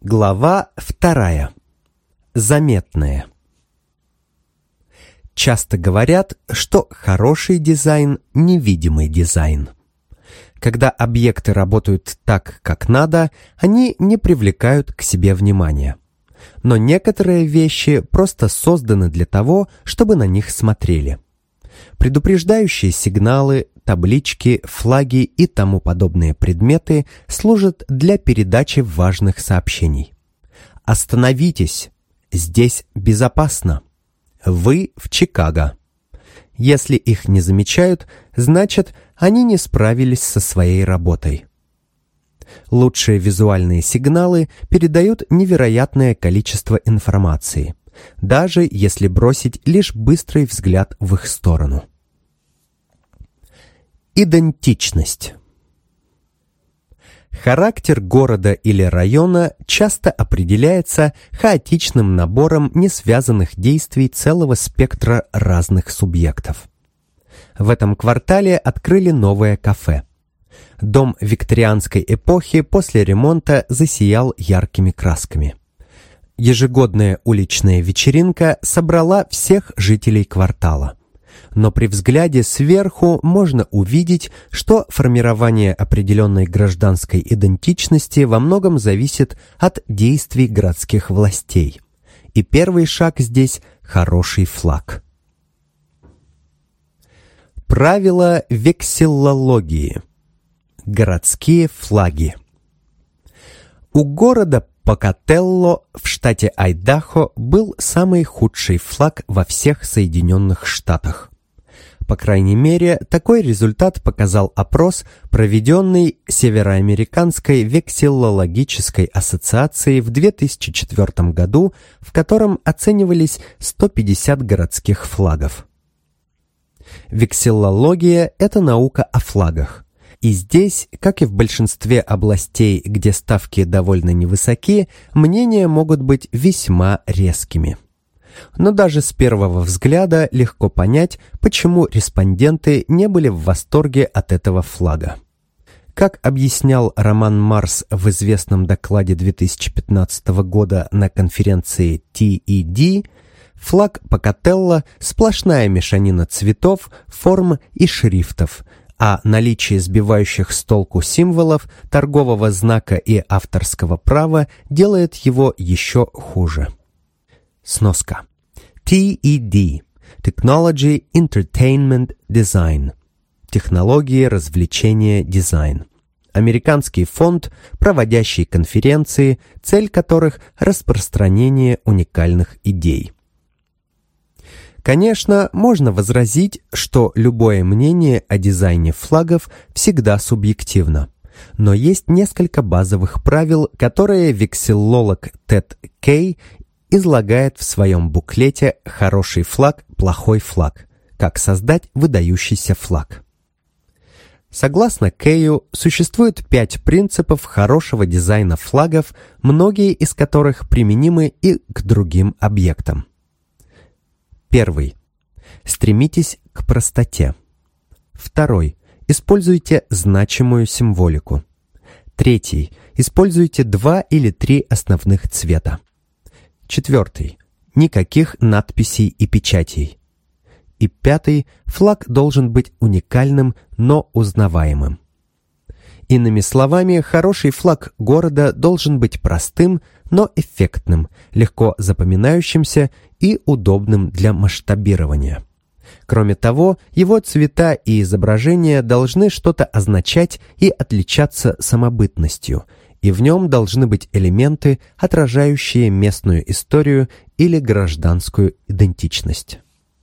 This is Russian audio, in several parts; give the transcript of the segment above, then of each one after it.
Глава 2. Заметное. Часто говорят, что хороший дизайн – невидимый дизайн. Когда объекты работают так, как надо, они не привлекают к себе внимания. Но некоторые вещи просто созданы для того, чтобы на них смотрели. Предупреждающие сигналы, таблички, флаги и тому подобные предметы служат для передачи важных сообщений. Остановитесь! Здесь безопасно! Вы в Чикаго! Если их не замечают, значит, они не справились со своей работой. Лучшие визуальные сигналы передают невероятное количество информации, даже если бросить лишь быстрый взгляд в их сторону. Идентичность. Характер города или района часто определяется хаотичным набором несвязанных действий целого спектра разных субъектов. В этом квартале открыли новое кафе. Дом викторианской эпохи после ремонта засиял яркими красками. Ежегодная уличная вечеринка собрала всех жителей квартала. Но при взгляде сверху можно увидеть, что формирование определенной гражданской идентичности во многом зависит от действий городских властей. И первый шаг здесь – хороший флаг. Правила вексиллологии. Городские флаги. У города Покателло в штате Айдахо был самый худший флаг во всех Соединенных Штатах. По крайней мере, такой результат показал опрос, проведенный Североамериканской вексиллологической ассоциацией в 2004 году, в котором оценивались 150 городских флагов. Вексиллология – это наука о флагах. И здесь, как и в большинстве областей, где ставки довольно невысоки, мнения могут быть весьма резкими. Но даже с первого взгляда легко понять, почему респонденты не были в восторге от этого флага. Как объяснял Роман Марс в известном докладе 2015 года на конференции TED, флаг Покателло – сплошная мешанина цветов, форм и шрифтов, а наличие сбивающих с толку символов, торгового знака и авторского права делает его еще хуже. Сноска. TED – Technology, Entertainment, Design. Технологии, развлечения, дизайн. Американский фонд, проводящий конференции, цель которых – распространение уникальных идей. Конечно, можно возразить, что любое мнение о дизайне флагов всегда субъективно. Но есть несколько базовых правил, которые вексиллолог Тед Кей излагает в своем буклете «Хороший флаг, плохой флаг. Как создать выдающийся флаг». Согласно Кею, существует 5 принципов хорошего дизайна флагов, многие из которых применимы и к другим объектам. Первый. Стремитесь к простоте. Второй. Используйте значимую символику. Третий. Используйте 2 или 3 основных цвета. Четвертый. Никаких надписей и печатей. И пятый. Флаг должен быть уникальным, но узнаваемым. Иными словами, хороший флаг города должен быть простым, но эффектным, легко запоминающимся и удобным для масштабирования. Кроме того, его цвета и изображения должны что-то означать и отличаться самобытностью, и в нем должны быть элементы, отражающие местную историю или гражданскую идентичность.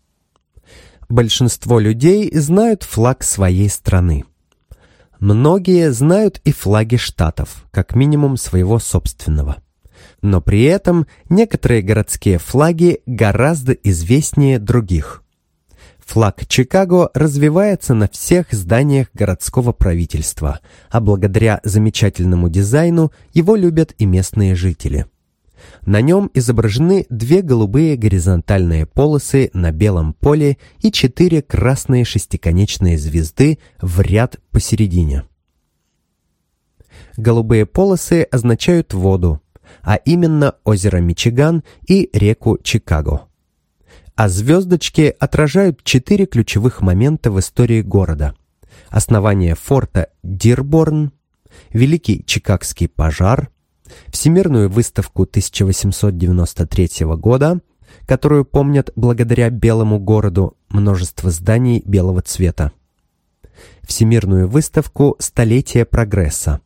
Большинство людей знают флаг своей страны. Многие знают и флаги штатов, как минимум своего собственного. Но при этом некоторые городские флаги гораздо известнее других. Флаг Чикаго развивается на всех зданиях городского правительства, а благодаря замечательному дизайну его любят и местные жители. На нем изображены 2 голубые горизонтальные полосы на белом поле и 4 красные шестиконечные звезды в ряд посередине. Голубые полосы означают воду, а именно озеро Мичиган и реку Чикаго. А звездочки отражают 4 ключевых момента в истории города: основание форта Дирборн, Великий Чикагский пожар, Всемирную выставку 1893 года, которую помнят благодаря Белому городу множество зданий белого цвета, Всемирную выставку «Столетие прогресса»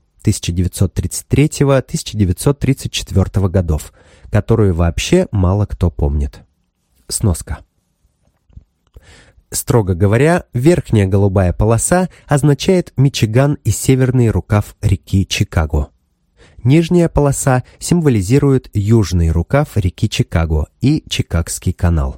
1933-1934 годов, которую вообще мало кто помнит. Сноска. Строго говоря, верхняя голубая полоса означает Мичиган и северный рукав реки Чикаго. Нижняя полоса символизирует южный рукав реки Чикаго и Чикагский канал.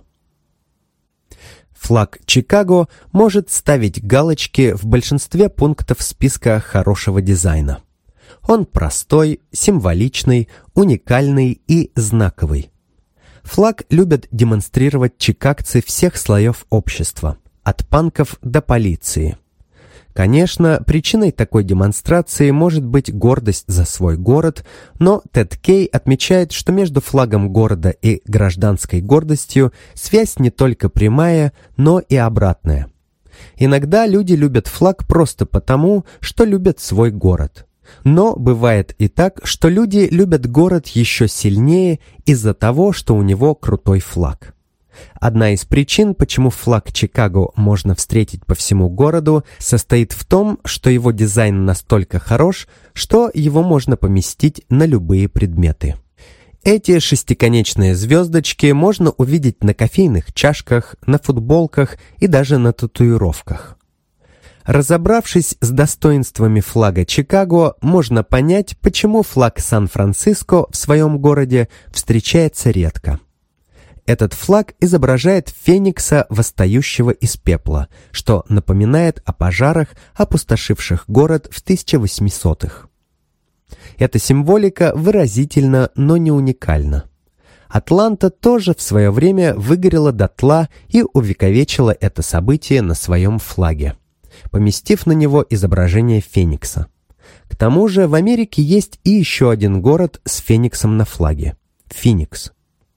Флаг Чикаго может ставить галочки в большинстве пунктов списка хорошего дизайна. Он простой, символичный, уникальный и знаковый. Флаг любят демонстрировать чикагцы всех слоев общества, от панков до полиции. Конечно, причиной такой демонстрации может быть гордость за свой город, но Тед Кей отмечает, что между флагом города и гражданской гордостью связь не только прямая, но и обратная. Иногда люди любят флаг просто потому, что любят свой город. Но бывает и так, что люди любят город еще сильнее из-за того, что у него крутой флаг. Одна из причин, почему флаг Чикаго можно встретить по всему городу, состоит в том, что его дизайн настолько хорош, что его можно поместить на любые предметы. Эти шестиконечные звездочки можно увидеть на кофейных чашках, на футболках и даже на татуировках. Разобравшись с достоинствами флага Чикаго, можно понять, почему флаг Сан-Франциско в своем городе встречается редко. Этот флаг изображает феникса, восстающего из пепла, что напоминает о пожарах, опустошивших город в 1800-х. Эта символика выразительна, но не уникальна. Атланта тоже в свое время выгорела дотла и увековечила это событие на своем флаге, поместив на него изображение феникса. К тому же в Америке есть и еще один город с фениксом на флаге – Финикс.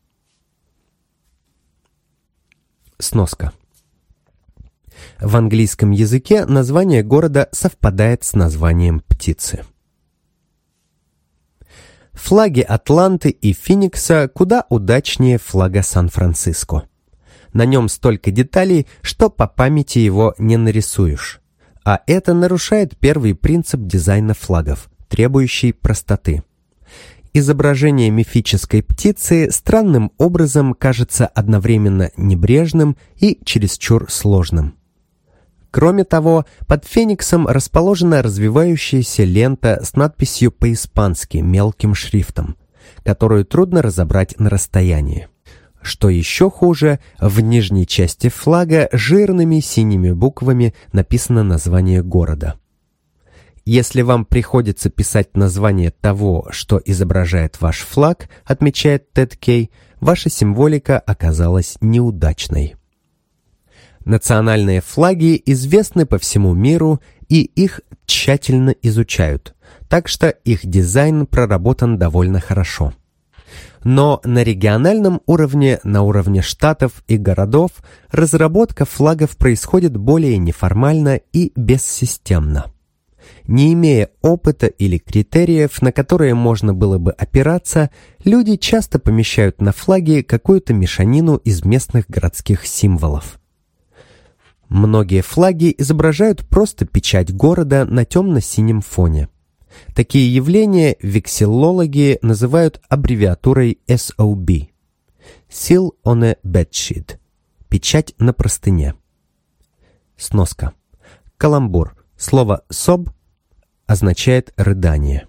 Сноска. В английском языке название города совпадает с названием птицы. Флаги Атланты и Финикса куда удачнее флага Сан-Франциско. На нем столько деталей, что по памяти его не нарисуешь. А это нарушает первый принцип дизайна флагов, требующий простоты. Изображение мифической птицы странным образом кажется одновременно небрежным и чересчур сложным. Кроме того, под фениксом расположена развивающаяся лента с надписью по-испански мелким шрифтом, которую трудно разобрать на расстоянии. Что еще хуже, в нижней части флага жирными синими буквами написано название города. Если вам приходится писать название того, что изображает ваш флаг, отмечает Тед Кей, ваша символика оказалась неудачной. Национальные флаги известны по всему миру, и их тщательно изучают, так что их дизайн проработан довольно хорошо. Но на региональном уровне, на уровне штатов и городов, разработка флагов происходит более неформально и бессистемно. Не имея опыта или критериев, на которые можно было бы опираться, люди часто помещают на флаги какую-то мешанину из местных городских символов. Многие флаги изображают просто печать города на темно-синем фоне. Такие явления вексиллологи называют аббревиатурой SOB – Seal on a Bedsheet – печать на простыне. Сноска. Каламбур. Слово «соб» означает «рыдание».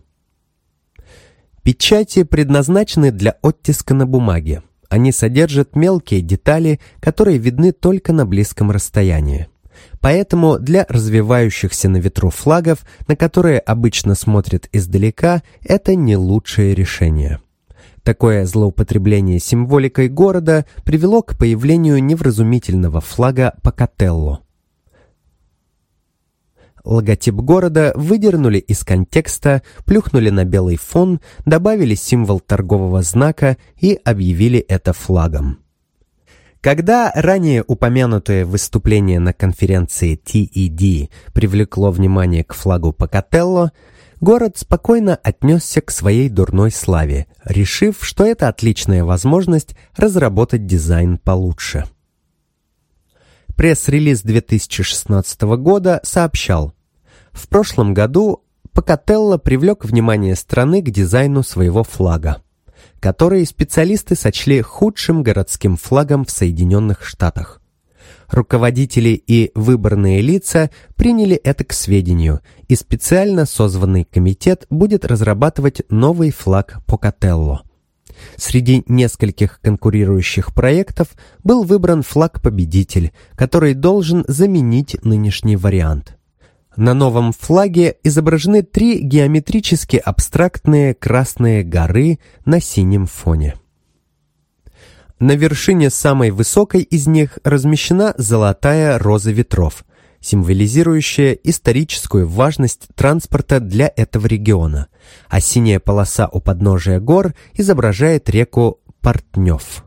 Печати предназначены для оттиска на бумаге. Они содержат мелкие детали, которые видны только на близком расстоянии. Поэтому для развивающихся на ветру флагов, на которые обычно смотрят издалека, это не лучшее решение. Такое злоупотребление символикой города привело к появлению невразумительного флага Покателло. Логотип города выдернули из контекста, плюхнули на белый фон, добавили символ торгового знака и объявили это флагом. Когда ранее упомянутое выступление на конференции TED привлекло внимание к флагу Покателло, город спокойно отнесся к своей дурной славе, решив, что это отличная возможность разработать дизайн получше. Пресс-релиз 2016 года сообщал: в прошлом году Покателло привлек внимание страны к дизайну своего флага, который специалисты сочли худшим городским флагом в Соединенных Штатах. Руководители и выборные лица приняли это к сведению, и специально созванный комитет будет разрабатывать новый флаг Покателло. Среди нескольких конкурирующих проектов был выбран флаг-победитель, который должен заменить нынешний вариант. На новом флаге изображены 3 геометрически абстрактные красные горы на синем фоне. На вершине самой высокой из них размещена золотая роза ветров, символизирующая историческую важность транспорта для этого региона, а синяя полоса у подножия гор изображает реку Портнёв.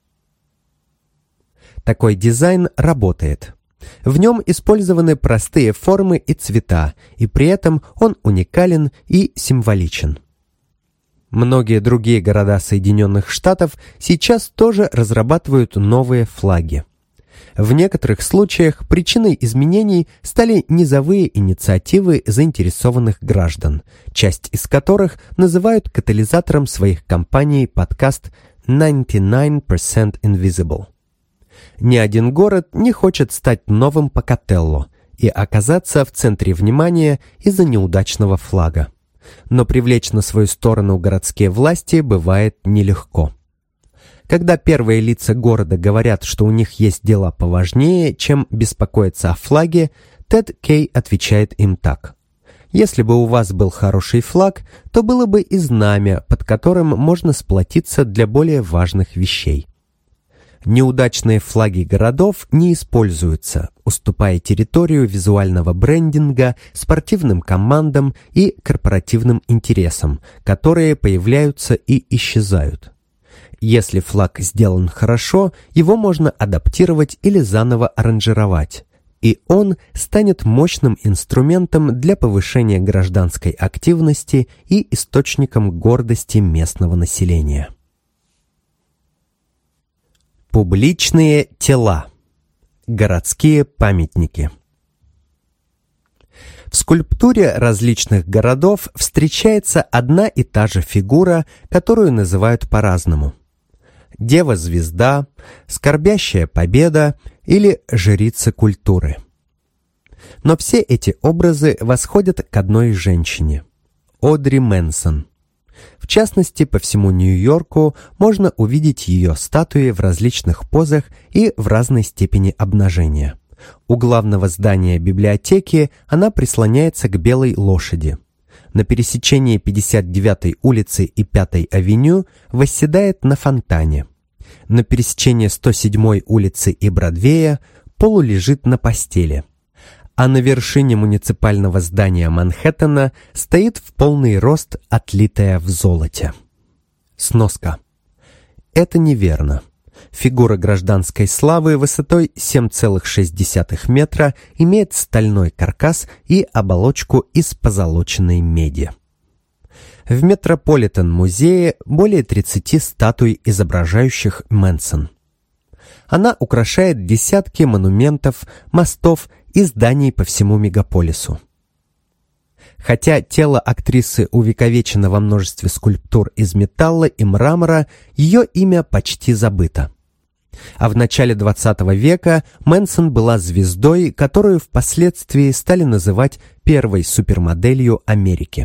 Такой дизайн работает. В нем использованы простые формы и цвета, и при этом он уникален и символичен. Многие другие города Соединенных Штатов сейчас тоже разрабатывают новые флаги. В некоторых случаях причиной изменений стали низовые инициативы заинтересованных граждан, часть из которых называют катализатором своих кампаний подкаст «99% Invisible». Ни один город не хочет стать новым Покателло и оказаться в центре внимания из-за неудачного флага. Но привлечь на свою сторону городские власти бывает нелегко. Когда первые лица города говорят, что у них есть дела поважнее, чем беспокоиться о флаге, Тед Кей отвечает им так: «Если бы у вас был хороший флаг, то было бы и знамя, под которым можно сплотиться для более важных вещей». Неудачные флаги городов не используются, уступая территорию визуального брендинга спортивным командам и корпоративным интересам, которые появляются и исчезают. Если флаг сделан хорошо, его можно адаптировать или заново аранжировать, и он станет мощным инструментом для повышения гражданской активности и источником гордости местного населения. Публичные тела. Городские памятники. В скульптуре различных городов встречается одна и та же фигура, которую называют по-разному: Дева-звезда, Скорбящая победа или Жрица культуры. Но все эти образы восходят к одной женщине – Одри Мэнсон. В частности, по всему Нью-Йорку можно увидеть ее статуи в различных позах и в разной степени обнажения. У главного здания библиотеки она прислоняется к белой лошади. На пересечении 59-й улицы и 5-й авеню восседает на фонтане. На пересечении 107-й улицы и Бродвея полулежит на постели. А на вершине муниципального здания Манхэттена стоит в полный рост, отлитая в золоте. Сноска. Это неверно. Фигура гражданской славы высотой 7,6 метра имеет стальной каркас и оболочку из позолоченной меди. В Метрополитен-музее более 30 статуй, изображающих Мэнсон. Она украшает десятки монументов, мостов и зданий по всему мегаполису. Хотя тело актрисы увековечено во множестве скульптур из металла и мрамора, ее имя почти забыто. А в начале 20 века Мэнсон была звездой, которую впоследствии стали называть первой супермоделью Америки.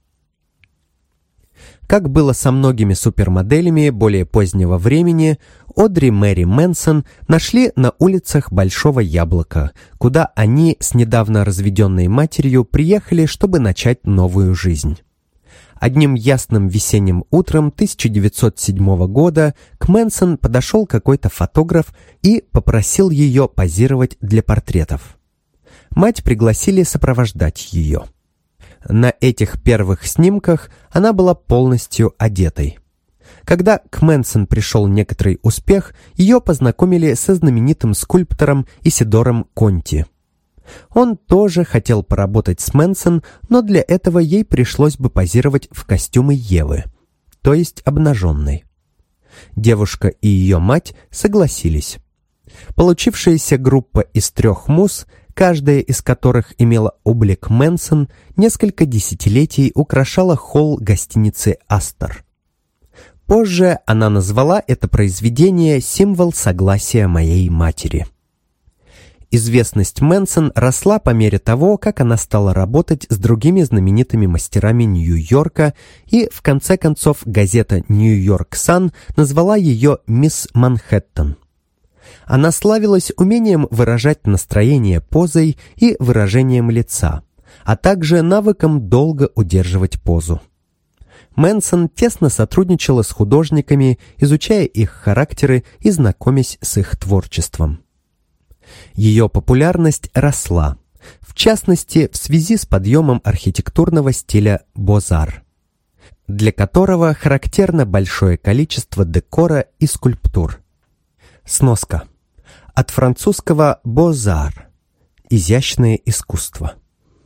Как было со многими супермоделями более позднего времени, Одри Мэри Мэнсон нашли на улицах Большого Яблока, куда они с недавно разведенной матерью приехали, чтобы начать новую жизнь. Одним ясным весенним утром 1907 года к Мэнсон подошел какой-то фотограф и попросил ее позировать для портретов. мать пригласили сопровождать ее. На этих первых снимках она была полностью одетой. Когда к Мэнсон пришел некоторый успех, ее познакомили со знаменитым скульптором Исидором Конти. Он тоже хотел поработать с Мэнсон, но для этого ей пришлось бы позировать в костюме Евы, то есть обнаженной. Девушка и ее мать согласились. Получившаяся группа из 3 муз, каждая из которых имела облик Мэнсон, несколько десятилетий украшала холл гостиницы «Астор». Позже она назвала это произведение «Символ согласия моей матери». Известность Мэнсон росла по мере того, как она стала работать с другими знаменитыми мастерами Нью-Йорка, и, в конце концов, газета «Нью-Йорк Сан» назвала ее «Мисс Манхэттен». Она славилась умением выражать настроение позой и выражением лица, а также навыком долго удерживать позу. Мэнсон тесно сотрудничала с художниками, изучая их характеры и знакомясь с их творчеством. Ее популярность росла, в частности, в связи с подъемом архитектурного стиля «Бозар», для которого характерно большое количество декора и скульптур. Сноска. От французского «бозар» – изящное искусство.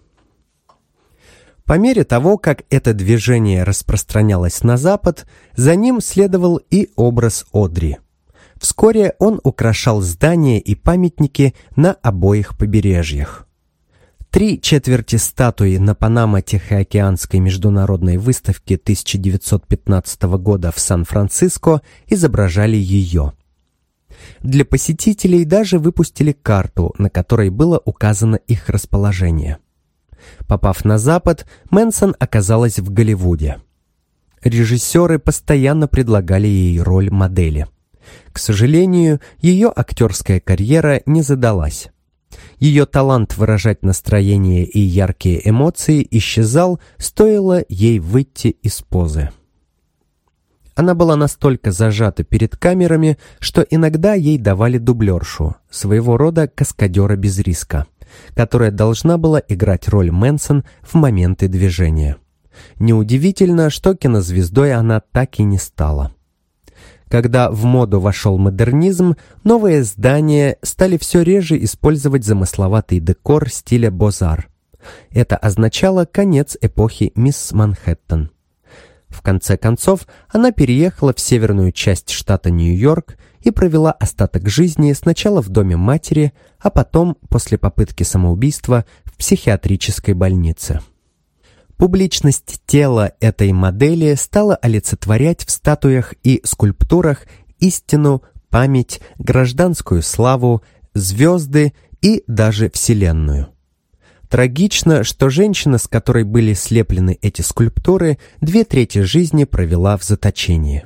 По мере того, как это движение распространялось на Запад, за ним следовал и образ Одри. Вскоре он украшал здания и памятники на обоих побережьях. 3/4 статуи на Панамо-Тихоокеанской международной выставке 1915 года в Сан-Франциско изображали ее. Для посетителей даже выпустили карту, на которой было указано их расположение. Попав на Запад, Мэнсон оказалась в Голливуде. Режиссеры постоянно предлагали ей роль модели. К сожалению, ее актерская карьера не задалась. Ее талант выражать настроение и яркие эмоции исчезал, стоило ей выйти из позы. Она была настолько зажата перед камерами, что иногда ей давали дублершу, своего рода каскадера без риска, которая должна была играть роль Мэнсон в моменты движения. Неудивительно, что кинозвездой она так и не стала. Когда в моду вошел модернизм, новые здания стали все реже использовать замысловатый декор стиля бозар. Это означало конец эпохи «Мисс Манхэттен». В конце концов, она переехала в северную часть штата Нью-Йорк и провела остаток жизни сначала в доме матери, а потом, после попытки самоубийства, в психиатрической больнице. Публичность тела этой модели стала олицетворять в статуях и скульптурах истину, память, гражданскую славу, звезды и даже Вселенную. Трагично, что женщина, с которой были слеплены эти скульптуры, 2/3 жизни провела в заточении.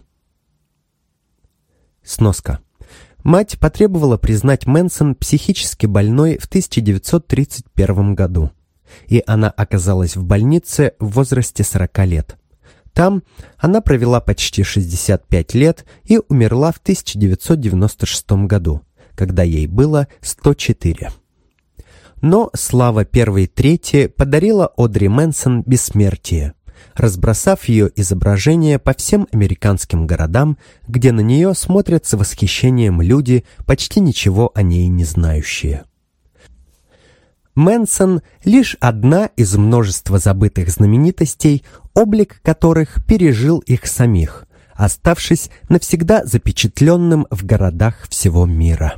Сноска. Мать потребовала признать Мэнсон психически больной в 1931 году, и она оказалась в больнице в возрасте 40 лет. Там она провела почти 65 лет и умерла в 1996 году, когда ей было 104. Но слава первой трети подарила Одри Мэнсон бессмертие, разбросав ее изображение по всем американским городам, где на нее смотрят с восхищением люди, почти ничего о ней не знающие. Мэнсон – лишь одна из множества забытых знаменитостей, облик которых пережил их самих, оставшись навсегда запечатленным в городах всего мира.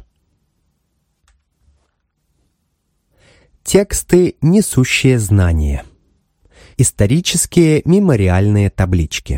Тексты, несущие знания. Исторические мемориальные таблички.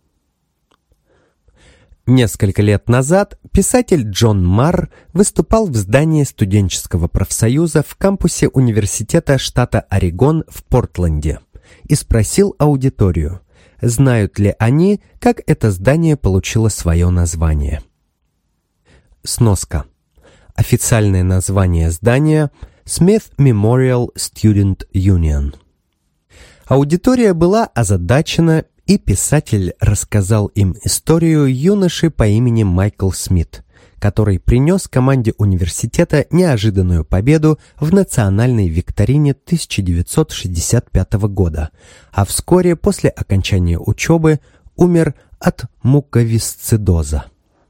Несколько лет назад писатель Джон Марр выступал в здании студенческого профсоюза в кампусе университета штата Орегон в Портленде и спросил аудиторию, знают ли они, как это здание получило свое название. Сноска. Официальное название здания – Smith Memorial Student Union. Аудитория была озадачена, и писатель рассказал им историю юноши по имени Майкл Смит, который принес команде университета неожиданную победу в национальной викторине 1965 года, а вскоре после окончания учебы умер от муковисцидоза.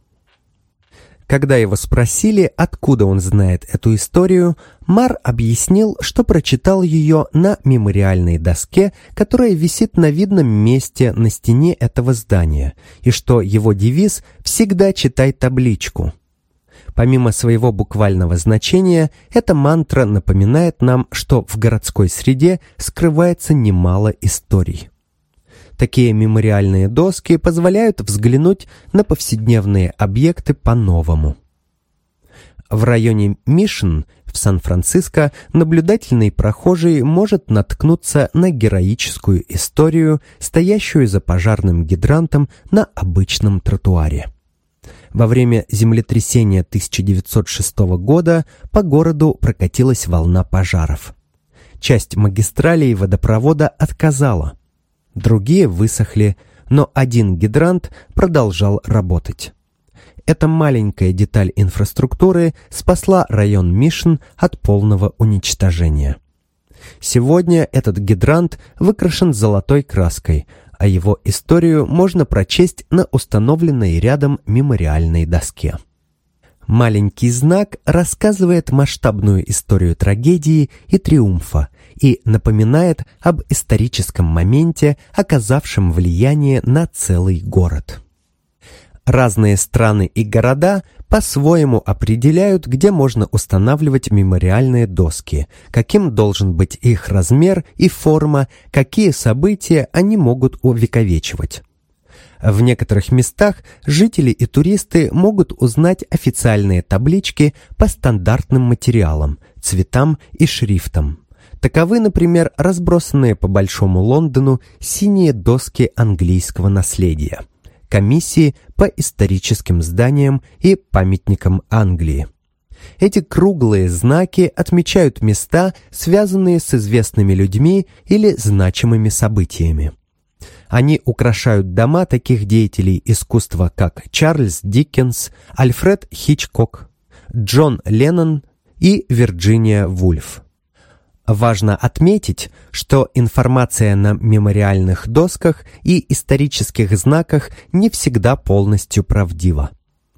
Когда его спросили, откуда он знает эту историю, Марр объяснил, что прочитал ее на мемориальной доске, которая висит на видном месте на стене этого здания, и что его девиз «Всегда читай табличку». Помимо своего буквального значения, эта мантра напоминает нам, что в городской среде скрывается немало историй. Такие мемориальные доски позволяют взглянуть на повседневные объекты по-новому. В районе Мишн в Сан-Франциско наблюдательный прохожий может наткнуться на героическую историю, стоящую за пожарным гидрантом на обычном тротуаре. Во время землетрясения 1906 года по городу прокатилась волна пожаров. Часть магистралей водопровода отказала. Другие высохли, но один гидрант продолжал работать. Эта маленькая деталь инфраструктуры спасла район Мишн от полного уничтожения. Сегодня этот гидрант выкрашен золотой краской, а его историю можно прочесть на установленной рядом мемориальной доске. Маленький знак рассказывает масштабную историю трагедии и триумфа и напоминает об историческом моменте, оказавшем влияние на целый город. Разные страны и города по-своему определяют, где можно устанавливать мемориальные доски, каким должен быть их размер и форма, какие события они могут увековечивать. В некоторых местах жители и туристы могут узнать официальные таблички по стандартным материалам, цветам и шрифтам. Таковы, например, разбросанные по Большому Лондону синие доски английского наследия, комиссии по историческим зданиям и памятникам Англии. Эти круглые знаки отмечают места, связанные с известными людьми или значимыми событиями. Они украшают дома таких деятелей искусства, как Чарльз Диккенс, Альфред Хичкок, Джон Леннон и Вирджиния Вульф. Важно отметить, что информация на мемориальных досках и исторических знаках не всегда полностью правдива.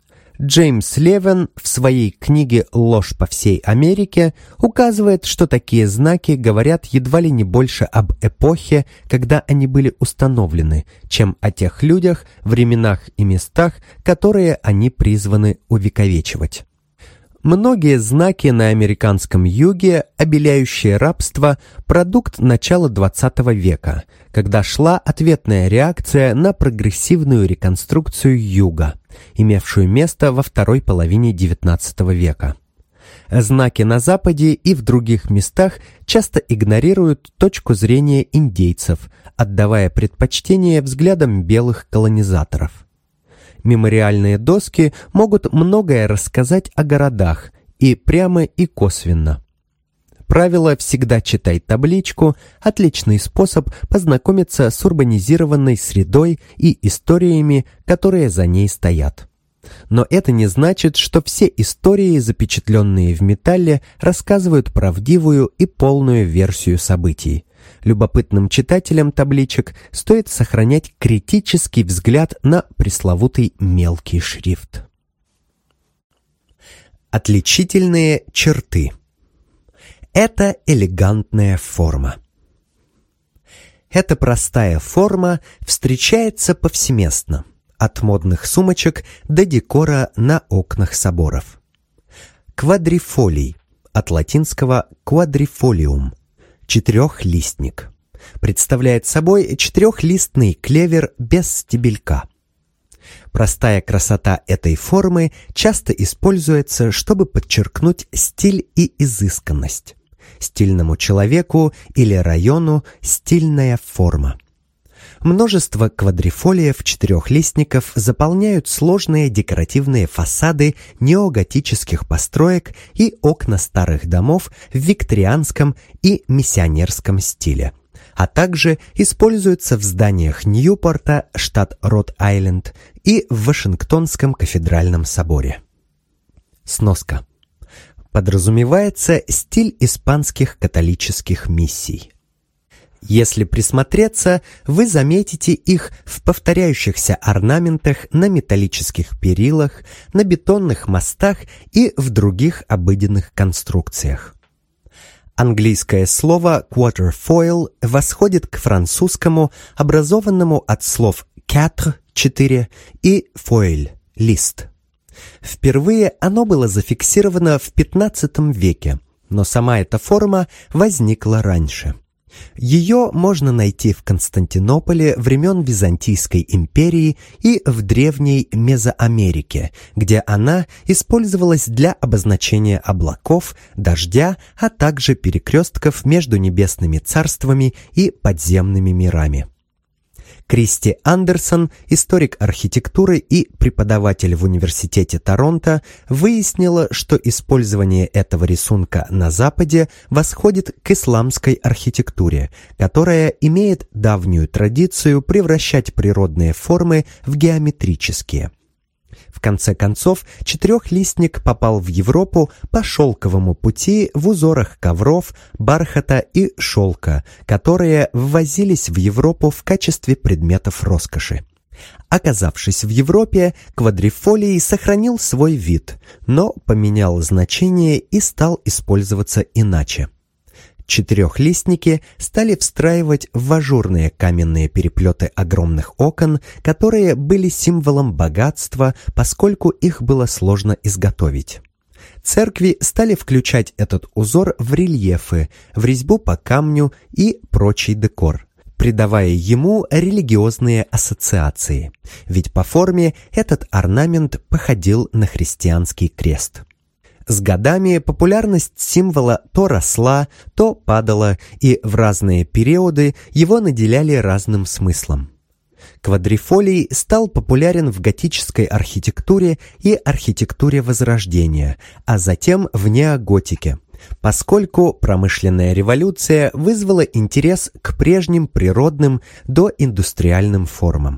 Джеймс Левен в своей книге «Ложь по всей Америке» указывает, что такие знаки говорят едва ли не больше об эпохе, когда они были установлены, чем о тех людях, временах и местах, которые они призваны увековечивать. Многие знаки на американском юге, обеляющие рабство, продукт начала XX века, когда шла ответная реакция на прогрессивную реконструкцию юга, имевшую место во второй половине XIX века. Знаки на Западе и в других местах часто игнорируют точку зрения индейцев, отдавая предпочтение взглядам белых колонизаторов. Мемориальные доски могут многое рассказать о городах, и прямо, и косвенно. Правило «всегда читай табличку» – отличный способ познакомиться с урбанизированной средой и историями, которые за ней стоят. Но это не значит, что все истории, запечатленные в металле, рассказывают правдивую и полную версию событий. Любопытным читателям табличек стоит сохранять критический взгляд на пресловутый мелкий шрифт. Отличительные черты. Это элегантная форма. Эта простая форма встречается повсеместно, от модных сумочек до декора на окнах соборов. Квадрифолий, от латинского quadrifolium, четырехлистник, представляет собой четырехлистный клевер без стебелька. Простая красота этой формы часто используется, чтобы подчеркнуть стиль и изысканность. Стильному человеку или району стильная форма. Множество квадрифолиев четырехлистников заполняют сложные декоративные фасады неоготических построек и окна старых домов в викторианском и миссионерском стиле, а также используются в зданиях Ньюпорта, штат Род-Айленд, и в Вашингтонском кафедральном соборе. Сноска. Подразумевается стиль испанских католических миссий. Если присмотреться, вы заметите их в повторяющихся орнаментах на металлических перилах, на бетонных мостах и в других обыденных конструкциях. Английское слово quatrefoil восходит к французскому, образованному от слов quatre – 4 и foil – лист. Впервые оно было зафиксировано в XV веке, но сама эта форма возникла раньше. Ее можно найти в Константинополе времен Византийской империи и в древней Мезоамерике, где она использовалась для обозначения облаков, дождя, а также перекрестков между небесными царствами и подземными мирами. Кристи Андерсон, историк архитектуры и преподаватель в Университете Торонто, выяснила, что использование этого рисунка на Западе восходит к исламской архитектуре, которая имеет давнюю традицию превращать природные формы в геометрические. В конце концов, четырехлистник попал в Европу по шелковому пути в узорах ковров, бархата и шелка, которые ввозились в Европу в качестве предметов роскоши. Оказавшись в Европе, квадрифолий сохранил свой вид, но поменял значение и стал использоваться иначе. Четырехлистники стали встраивать в ажурные каменные переплеты огромных окон, которые были символом богатства, поскольку их было сложно изготовить. Церкви стали включать этот узор в рельефы, в резьбу по камню и прочий декор, придавая ему религиозные ассоциации, ведь по форме этот орнамент походил на христианский крест. С годами популярность символа то росла, то падала, и в разные периоды его наделяли разным смыслом. Квадрифолий стал популярен в готической архитектуре и архитектуре Возрождения, а затем в неоготике, поскольку промышленная революция вызвала интерес к прежним природным доиндустриальным формам.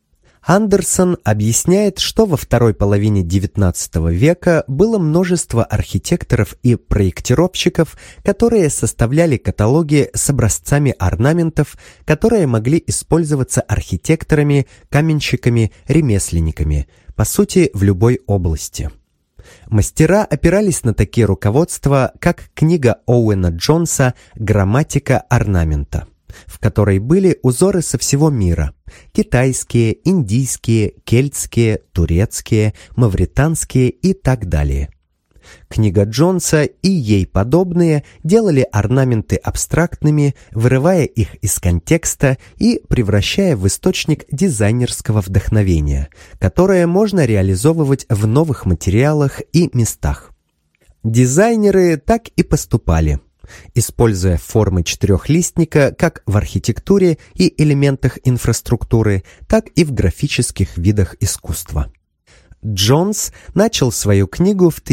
Андерсон объясняет, что во второй половине XIX века было множество архитекторов и проектировщиков, которые составляли каталоги с образцами орнаментов, которые могли использоваться архитекторами, каменщиками, ремесленниками, по сути, в любой области. Мастера опирались на такие руководства, как книга Оуэна Джонса «Грамматика орнамента», в которой были узоры со всего мира – китайские, индийские, кельтские, турецкие, мавританские и так далее. Книга Джонса и ей подобные делали орнаменты абстрактными, вырывая их из контекста и превращая в источник дизайнерского вдохновения, которое можно реализовывать в новых материалах и местах. Дизайнеры так и поступали, используя формы четырехлистника как в архитектуре и элементах инфраструктуры, так и в графических видах искусства. Джонс начал свою книгу в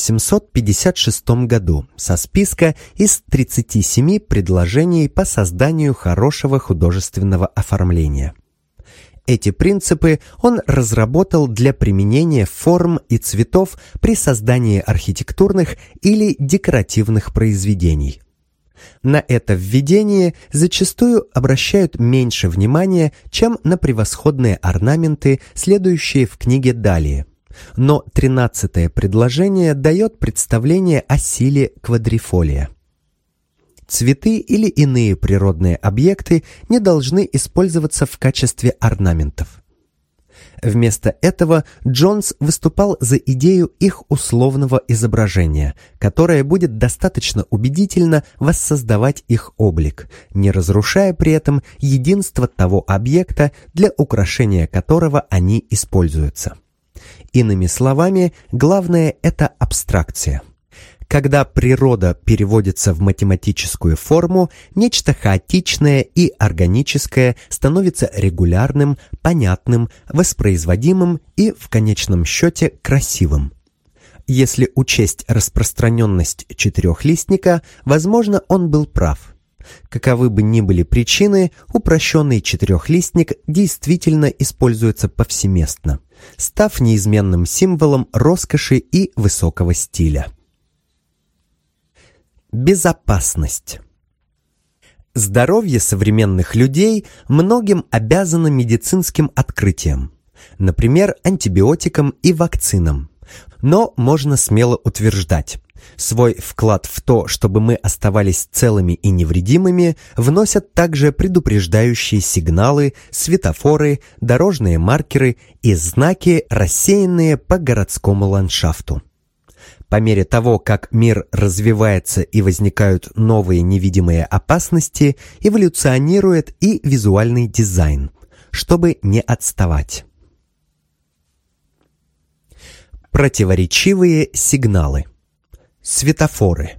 1856 году со списка из 37 предложений по созданию хорошего художественного оформления. Эти принципы он разработал для применения форм и цветов при создании архитектурных или декоративных произведений. На это введение зачастую обращают меньше внимания, чем на превосходные орнаменты, следующие в книге далее. Но 13-е предложение дает представление о силе квадрифолия. Цветы или иные природные объекты не должны использоваться в качестве орнаментов. Вместо этого Джонс выступал за идею их условного изображения, которое будет достаточно убедительно воссоздавать их облик, не разрушая при этом единство того объекта, для украшения которого они используются. Иными словами, главное – это абстракция. Когда природа переводится в математическую форму, нечто хаотичное и органическое становится регулярным, понятным, воспроизводимым и, в конечном счете, красивым. Если учесть распространенность четырехлистника, возможно, он был прав. Каковы бы ни были причины, упрощенный четырехлистник действительно используется повсеместно, став неизменным символом роскоши и высокого стиля. Безопасность. Здоровье современных людей многим обязано медицинским открытиям, например, антибиотикам и вакцинам. Но можно смело утверждать, свой вклад в то, чтобы мы оставались целыми и невредимыми, вносят также предупреждающие сигналы, светофоры, дорожные маркеры и знаки, рассеянные по городскому ландшафту. По мере того, как мир развивается и возникают новые невидимые опасности, эволюционирует и визуальный дизайн, чтобы не отставать. Противоречивые сигналы. Светофоры.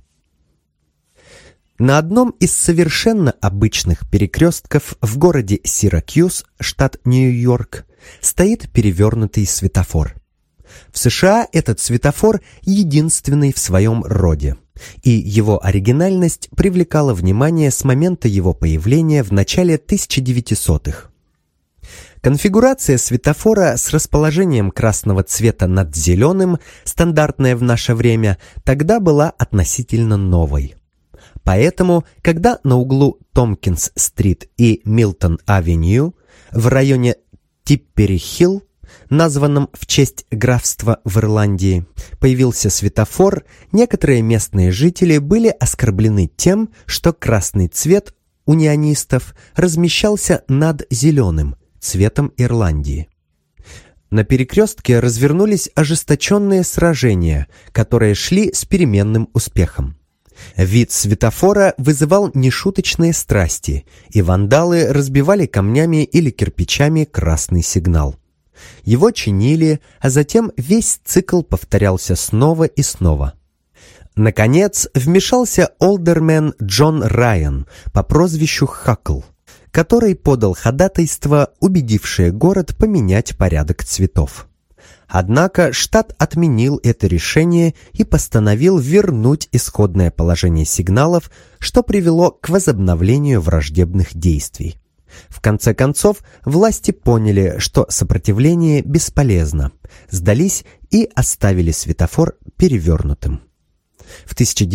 На одном из совершенно обычных перекрестков в городе Сиракьюз, штат Нью-Йорк, стоит перевернутый светофор. В США этот светофор единственный в своем роде, и его оригинальность привлекала внимание с момента его появления в начале 1900-х. Конфигурация светофора с расположением красного цвета над зеленым, стандартная в наше время, тогда была относительно новой. Поэтому, когда на углу Томпкинс-стрит и Милтон-авеню в районе Типпери-Хилл, названном в честь графства в Ирландии, появился светофор, некоторые местные жители были оскорблены тем, что красный цвет унионистов размещался над зеленым, цветом Ирландии. На перекрестке развернулись ожесточенные сражения, которые шли с переменным успехом. Вид светофора вызывал нешуточные страсти, и вандалы разбивали камнями или кирпичами красный сигнал. Его чинили, а затем весь цикл повторялся снова и снова. Наконец вмешался олдермен Джон Райан по прозвищу Хакл, который подал ходатайство, убедившее город поменять порядок цветов. Однако штат отменил это решение и постановил вернуть исходное положение сигналов, что привело к возобновлению враждебных действий. В конце концов, власти поняли, что сопротивление бесполезно, сдались и оставили светофор перевернутым. В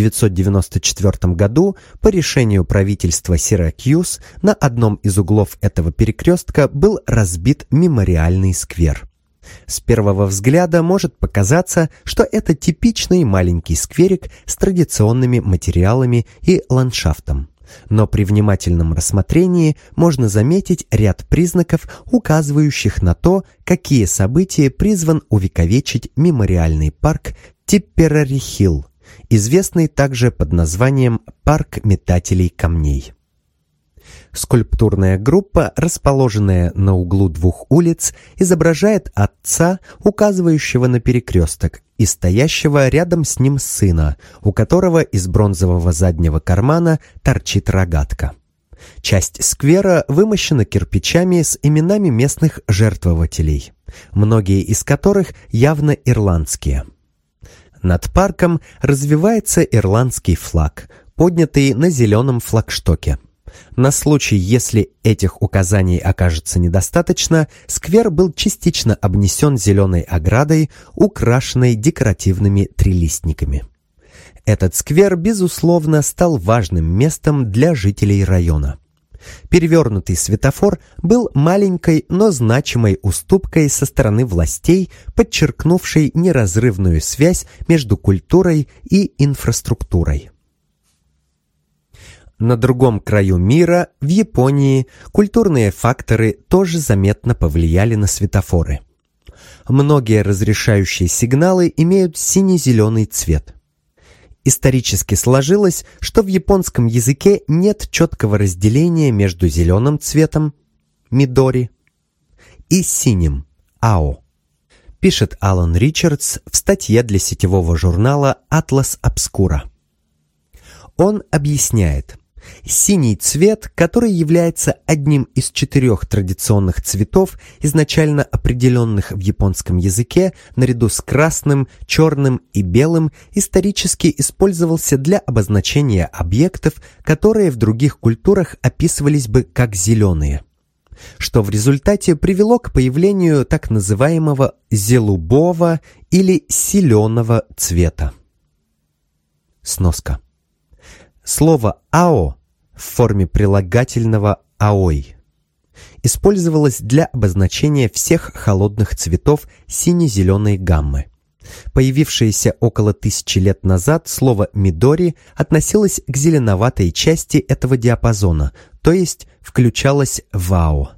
1994 году по решению правительства Сиракьюз на одном из углов этого перекрестка был разбит мемориальный сквер. С первого взгляда может показаться, что это типичный маленький скверик с традиционными материалами и ландшафтом. Но при внимательном рассмотрении можно заметить ряд признаков, указывающих на то, какие события призван увековечить мемориальный парк Типпери-Хилл, известный также под названием «Парк метателей камней». Скульптурная группа, расположенная на углу двух улиц, изображает отца, указывающего на перекресток, и стоящего рядом с ним сына, у которого из бронзового заднего кармана торчит рогатка. Часть сквера вымощена кирпичами с именами местных жертвователей, многие из которых явно ирландские. Над парком развивается ирландский флаг, поднятый на зеленом флагштоке. На случай, если этих указаний окажется недостаточно, сквер был частично обнесен зеленой оградой, украшенной декоративными трилистниками. Этот сквер, безусловно, стал важным местом для жителей района. Перевернутый светофор был маленькой, но значимой уступкой со стороны властей, подчеркнувшей неразрывную связь между культурой и инфраструктурой. На другом краю мира, в Японии, культурные факторы тоже заметно повлияли на светофоры. Многие разрешающие сигналы имеют сине-зеленый цвет. Исторически сложилось, что в японском языке нет четкого разделения между зеленым цветом (мидори) и синим (ао), пишет Алан Ричардс в статье для сетевого журнала Atlas Obscura. Он объясняет, Синий цвет, который является одним из 4 традиционных цветов, изначально определенных в японском языке, наряду с красным, черным и белым, исторически использовался для обозначения объектов, которые в других культурах описывались бы как зеленые, что в результате привело к появлению так называемого зелубого или силеного цвета. Сноска. Слово «ао» в форме прилагательного «аой» использовалось для обозначения всех холодных цветов сине-зеленой гаммы. Появившееся около 1000 лет назад слово «мидори» относилось к зеленоватой части этого диапазона, то есть включалось в «ао».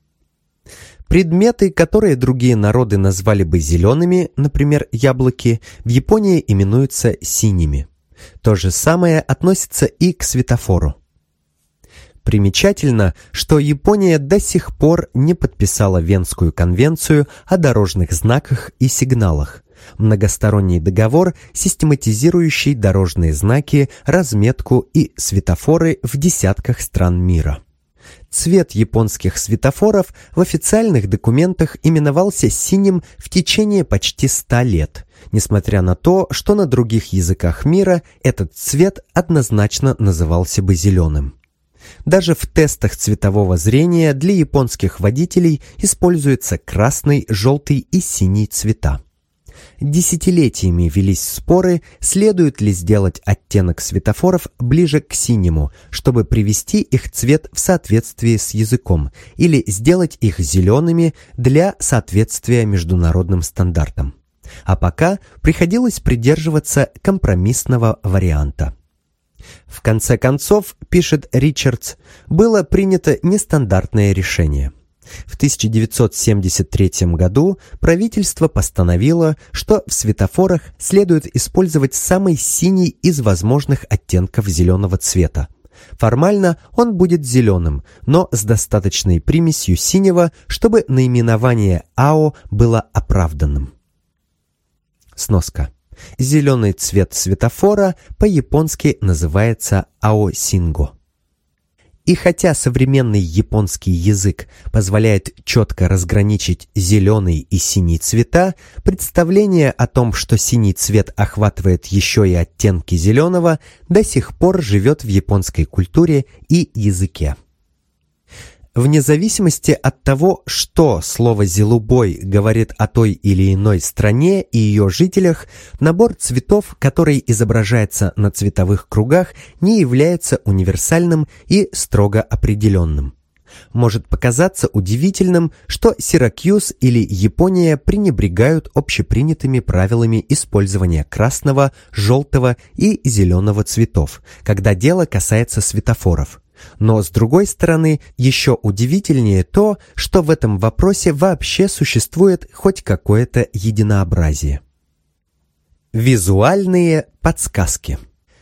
Предметы, которые другие народы назвали бы зелеными, например, яблоки, в Японии именуются синими. То же самое относится и к светофору. Примечательно, что Япония до сих пор не подписала Венскую конвенцию о дорожных знаках и сигналах, многосторонний договор, систематизирующий дорожные знаки, разметку и светофоры в десятках стран мира. Цвет японских светофоров в официальных документах именовался синим в течение почти 100 лет, несмотря на то, что на других языках мира этот цвет однозначно назывался бы зеленым. Даже в тестах цветового зрения для японских водителей используются красный, желтый и синий цвета. Десятилетиями велись споры, следует ли сделать оттенок светофоров ближе к синему, чтобы привести их цвет в соответствие с языком, или сделать их зелеными для соответствия международным стандартам. А пока приходилось придерживаться компромиссного варианта. В конце концов, пишет Ричардс, было принято нестандартное решение. В 1973 году правительство постановило, что в светофорах следует использовать самый синий из возможных оттенков зеленого цвета. Формально он будет зеленым, но с достаточной примесью синего, чтобы наименование АО было оправданным. Сноска. Зеленый цвет светофора по-японски называется аосинго. И хотя современный японский язык позволяет четко разграничить зеленый и синий цвета, представление о том, что синий цвет охватывает еще и оттенки зеленого, до сих пор живет в японской культуре и языке. Вне зависимости от того, что слово «зелубой» говорит о той или иной стране и ее жителях, набор цветов, который изображается на цветовых кругах, не является универсальным и строго определенным. Может показаться удивительным, что Сиракьюз или Япония пренебрегают общепринятыми правилами использования красного, желтого и зеленого цветов, когда дело касается светофоров. Но, с другой стороны, еще удивительнее то, что в этом вопросе вообще существует хоть какое-то единообразие. Визуальные подсказки.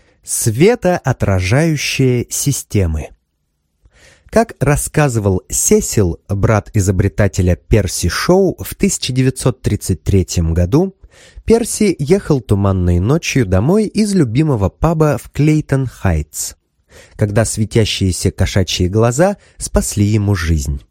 Светоотражающие системы. Как рассказывал Сесил, брат изобретателя Перси Шоу, в 1933 году, Перси ехал туманной ночью домой из любимого паба в Клейтон-Хайтс, когда светящиеся кошачьи глаза спасли ему жизнь.